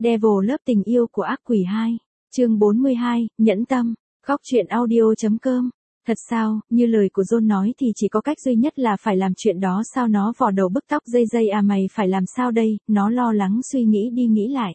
Devil lớp tình yêu của ác quỷ 2, chương 42, nhẫn tâm, góc truyện audio.com. Thật sao, như lời của John nói thì chỉ có cách duy nhất là phải làm chuyện đó. Sao nó vò đầu bứt tóc dây dây à, mày phải làm sao đây? Nó lo lắng suy nghĩ đi nghĩ lại.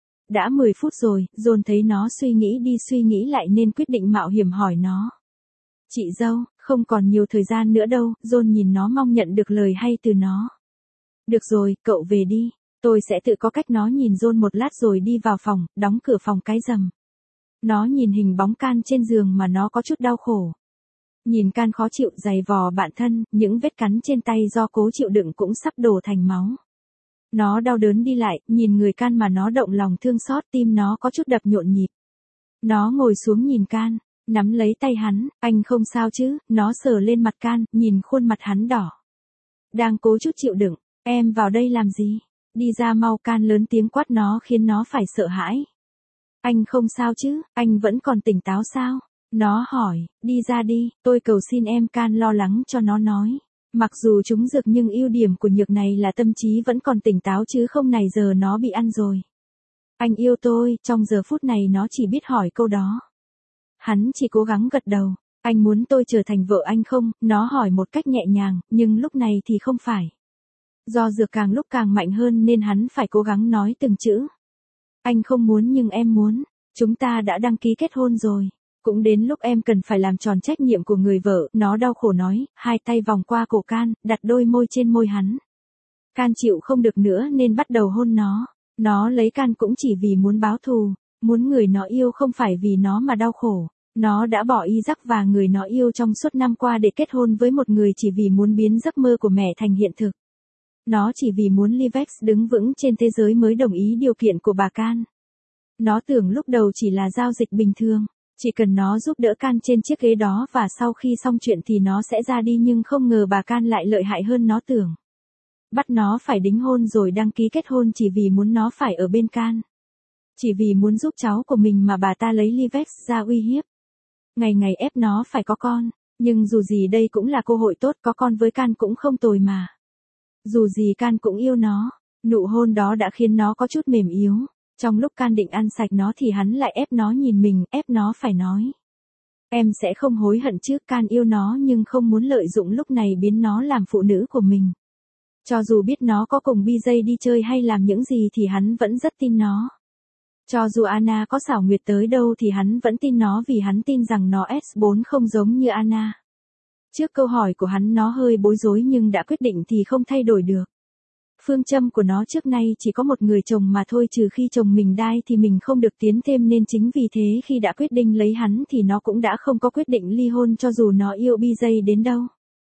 Đã 10 phút rồi, John thấy nó suy nghĩ đi suy nghĩ lại nên quyết định mạo hiểm hỏi nó. Chị dâu, không còn nhiều thời gian nữa đâu. John nhìn nó mong nhận được lời hay từ nó. Được rồi, cậu về đi. Tôi sẽ tự có cách. Nó nhìn John một lát rồi đi vào phòng, đóng cửa phòng cái rầm. Nó nhìn hình bóng Can trên giường mà nó có chút đau khổ. Nhìn Can khó chịu giày vò bản thân, những vết cắn trên tay do cố chịu đựng cũng sắp đổ thành máu. Nó đau đớn đi lại, nhìn người Can mà nó động lòng thương xót, tim nó có chút đập nhộn nhịp. Nó ngồi xuống nhìn Can, nắm lấy tay hắn, anh không sao chứ? Nó sờ lên mặt Can, nhìn khuôn mặt hắn đỏ. Đang cố chút chịu đựng, em vào đây làm gì? Đi ra mau. Can lớn tiếng quát nó khiến nó phải sợ hãi. Anh không sao chứ, anh vẫn còn tỉnh táo sao? Nó hỏi, đi ra đi, tôi cầu xin em. Can lo lắng cho nó nói. Mặc dù trúng dược nhưng ưu điểm của nhược này là tâm trí vẫn còn tỉnh táo chứ không này giờ nó bị ăn rồi. Anh yêu tôi. Trong giờ phút này nó chỉ biết hỏi câu đó. Hắn chỉ cố gắng gật đầu. Anh muốn tôi trở thành vợ anh không? Nó hỏi một cách nhẹ nhàng, nhưng lúc này thì không phải. Do dược càng lúc càng mạnh hơn nên hắn phải cố gắng nói từng chữ. Anh không muốn nhưng em muốn. Chúng ta đã đăng ký kết hôn rồi. Cũng đến lúc em cần phải làm tròn trách nhiệm của người vợ. Nó đau khổ nói, hai tay vòng qua cổ Can, đặt đôi môi trên môi hắn. Can chịu không được nữa nên bắt đầu hôn nó. Nó lấy Can cũng chỉ vì muốn báo thù. Muốn người nó yêu không phải vì nó mà đau khổ. Nó đã bỏ Isaac và người nó yêu trong suốt năm qua để kết hôn với một người chỉ vì muốn biến giấc mơ của mẹ thành hiện thực. Nó chỉ vì muốn Livex đứng vững trên thế giới mới đồng ý điều kiện của bà Can. Nó tưởng lúc đầu chỉ là giao dịch bình thường, chỉ cần nó giúp đỡ Can trên chiếc ghế đó và sau khi xong chuyện thì nó sẽ ra đi, nhưng không ngờ bà Can lại lợi hại hơn nó tưởng. Bắt nó phải đính hôn rồi đăng ký kết hôn chỉ vì muốn nó phải ở bên Can. Chỉ vì muốn giúp cháu của mình mà bà ta lấy Livex ra uy hiếp. Ngày ngày ép nó phải có con, nhưng dù gì đây cũng là cơ hội tốt, có con với Can cũng không tồi mà. Dù gì Can cũng yêu nó, nụ hôn đó đã khiến nó có chút mềm yếu. Trong lúc Can định ăn sạch nó thì hắn lại ép nó nhìn mình, ép nó phải nói. Em sẽ không hối hận chứ? Can yêu nó nhưng không muốn lợi dụng lúc này biến nó làm phụ nữ của mình. Cho dù biết nó có cùng BJ đi chơi hay làm những gì thì hắn vẫn rất tin nó. Cho dù Anna có xảo nguyệt tới đâu thì hắn vẫn tin nó vì hắn tin rằng nó S4 không giống như Anna. Trước câu hỏi của hắn nó hơi bối rối nhưng đã quyết định thì không thay đổi được. Phương châm của nó trước nay chỉ có một người chồng mà thôi, trừ khi chồng mình đai thì mình không được tiến thêm, nên chính vì thế khi đã quyết định lấy hắn thì nó cũng đã không có quyết định ly hôn cho dù nó yêu BJ đến đâu.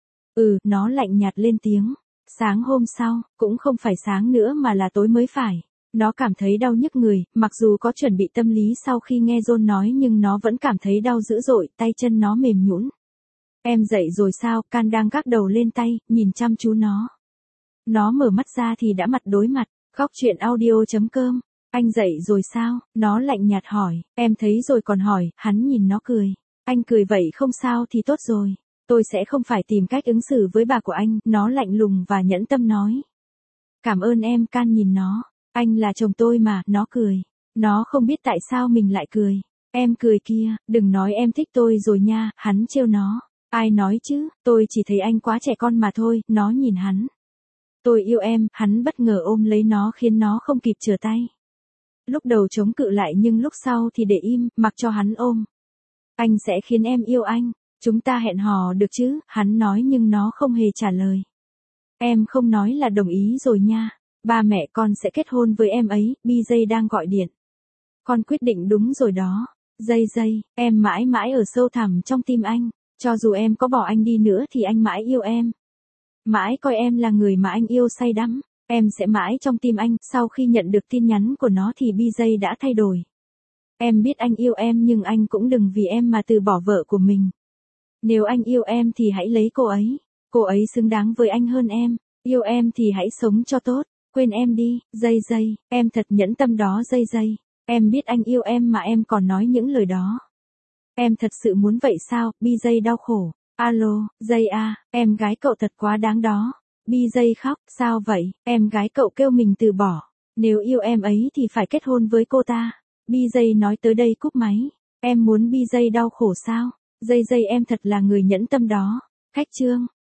Nó lạnh nhạt lên tiếng. Sáng hôm sau, cũng không phải sáng nữa mà là tối mới phải. Nó cảm thấy đau nhức người, mặc dù có chuẩn bị tâm lý sau khi nghe John nói nhưng nó vẫn cảm thấy đau dữ dội, tay chân nó mềm nhũn. Em dậy rồi sao? Can đang gác đầu lên tay, nhìn chăm chú nó. Nó mở mắt ra thì đã mặt đối mặt. Góc truyện audio.com. Anh dậy rồi sao? Nó lạnh nhạt hỏi. Em thấy rồi còn hỏi. Hắn nhìn nó cười. Anh cười vậy không sao thì tốt rồi. Tôi sẽ không phải tìm cách ứng xử với bà của anh. Nó lạnh lùng và nhẫn tâm nói. Cảm ơn em. Can nhìn nó. Anh là chồng tôi mà. Nó cười. Nó không biết tại sao mình lại cười. Em cười kia, đừng nói em thích tôi rồi nha. Hắn trêu nó. Ai nói chứ, tôi chỉ thấy anh quá trẻ con mà thôi. Nó nhìn hắn. Tôi yêu em. Hắn bất ngờ ôm lấy nó khiến nó không kịp trở tay. Lúc đầu chống cự lại nhưng lúc sau thì để im, mặc cho hắn ôm. Anh sẽ khiến em yêu anh. Chúng ta hẹn hò được chứ? Hắn nói nhưng nó không hề trả lời. Em không nói là đồng ý rồi nha. Ba mẹ con sẽ kết hôn với em ấy. BJ đang gọi điện. Con quyết định đúng rồi đó. Dây, em mãi mãi ở sâu thẳm trong tim anh. Cho dù em có bỏ anh đi nữa thì anh mãi yêu em. Mãi coi em là người mà anh yêu say đắm. Em sẽ mãi trong tim anh. Sau khi nhận được tin nhắn của nó thì BJ đã thay đổi. Em biết anh yêu em nhưng anh cũng đừng vì em mà từ bỏ vợ của mình. Nếu anh yêu em thì hãy lấy cô ấy. Cô ấy xứng đáng với anh hơn em. Yêu em thì hãy sống cho tốt. Quên em đi. Dây, em thật nhẫn tâm đó. Dây. Em biết anh yêu em mà em còn nói những lời đó. Em thật sự muốn vậy sao? BJ đau khổ. Alo, Dây à, em gái cậu thật quá đáng đó. BJ khóc. Sao vậy? Em gái cậu kêu mình từ bỏ. Nếu yêu em ấy thì phải kết hôn với cô ta. BJ nói tới đây cúp máy. Em muốn BJ đau khổ sao? JJ em thật là người nhẫn tâm đó. Khách trương.